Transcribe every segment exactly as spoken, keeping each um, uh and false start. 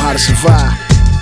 how to survive.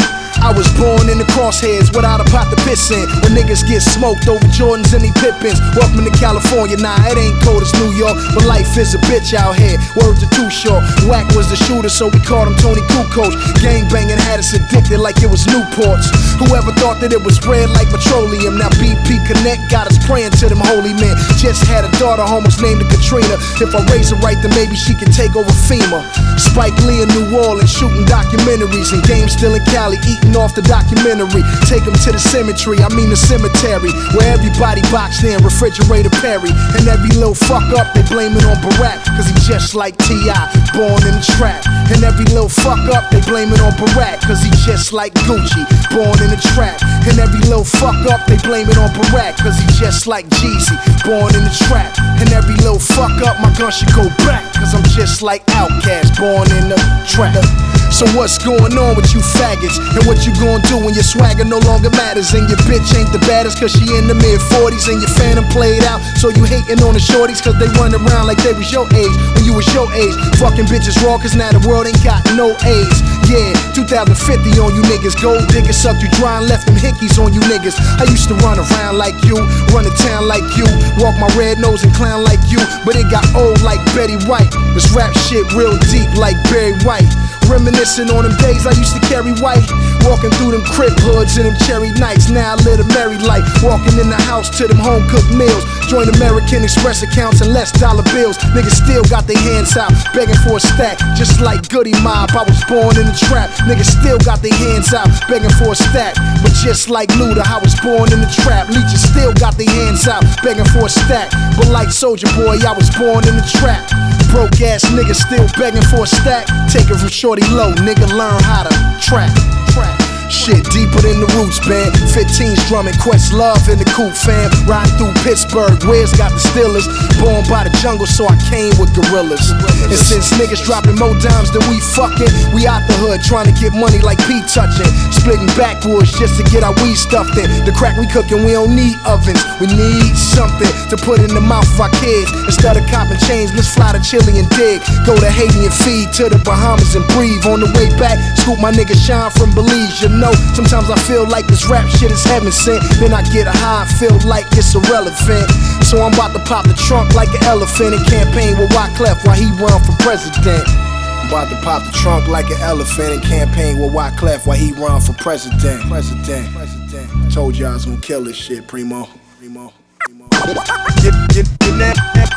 I was born in the crosshairs without a pot to piss in. When niggas get smoked over Jordans and they Pippins. Welcome to California, nah, it ain't cold as New York, but life is a bitch out here. Word to Too Short. Wack was the shooter, so we called him Tony Kukoc. Gang banging had us addicted like it was Newports. Whoever thought that it was red like petroleum. Now B P Connect got us praying to them holy men. Just had a daughter almost named her Katrina. If I raise her right, then maybe she can take over FEMA. Spike Lee in New Orleans shooting documentaries, and Game still in Cali eating off the documentary. Take them to the cemetery, I mean the cemetery, where everybody boxed in, refrigerator Perry. And every little fuck up, they blame it on Barack, cause he just like T I, born in the trap. And every little fuck up, they blame it on Barack, cause he just like Gucci, born in the trap. And every little fuck up, they blame it on Barack, cause he just like Jeezy, born in the trap. And every little fuck up, my gun should go back, cause I'm just like Outkast, born in the trap. So what's going on with you faggots? And what you gonna do when your swagger no longer matters? And your bitch ain't the baddest cause she in the mid forties. And your phantom played out, so you hating on the shorties cause they run around like they was your age when you was your age. Fucking bitches raw cause now the world ain't got no AIDS. Yeah, two thousand fifty on you niggas. Gold diggers sucked you dry and left them hickeys on you niggas. I used to run around like you, run the town like you, walk my red nose and clown like you. But it got old like Betty White. This rap shit real deep like Barry White. Reminiscing on them days I used to carry white. Walking through them crib hoods and them cherry nights. Now I live a merry life. Walking in the house to them home cooked meals. Join American Express accounts and less dollar bills. Niggas still got their hands out, begging for a stack. Just like Goody Mob, I was born in the trap. Niggas still got their hands out, begging for a stack. But just like Luda, I was born in the trap. Leeches still got their hands out, begging for a stack. But like Soulja Boy, I was born in the trap. Broke ass niggas still begging for a stack. Take it from Shorty Low, nigga, learn how to trap. Trap. Shit deeper than the roots band. fifteens drumming, Quest Love in the coupe fam. Riding through Pittsburgh, Where's got the Steelers. Born by the jungle, so I came with gorillas. And since niggas dropping more dimes than we fucking, we out the hood trying to get money like P touching. Splitting backwoods just to get our weed stuffed in. The crack we cooking, we don't need ovens. We need something to put in the mouth of our kids. Instead of copping chains, let's fly to Chile and dig. Go to Haiti and feed to the Bahamas and breathe. On the way back, scoop my nigga Shine from Belize. You know, sometimes I feel like this rap shit is heaven sent. Then I get a high and feel like it's irrelevant. So I'm about to pop the trunk like an elephant and campaign with Wyclef while he run for president. I'm about to pop the trunk like an elephant and campaign with Wyclef while he run for president. President. President. I told you I was gonna kill this shit, Primo. Primo. Primo. You're, you're, you're, now,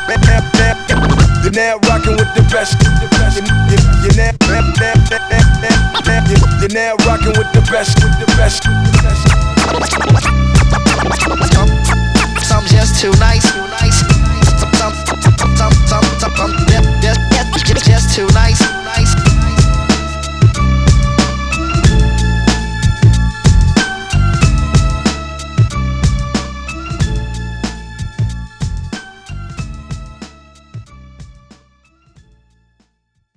you're now rocking with the best. You're, you're, now, you're now rocking with the best. With the best. With the best.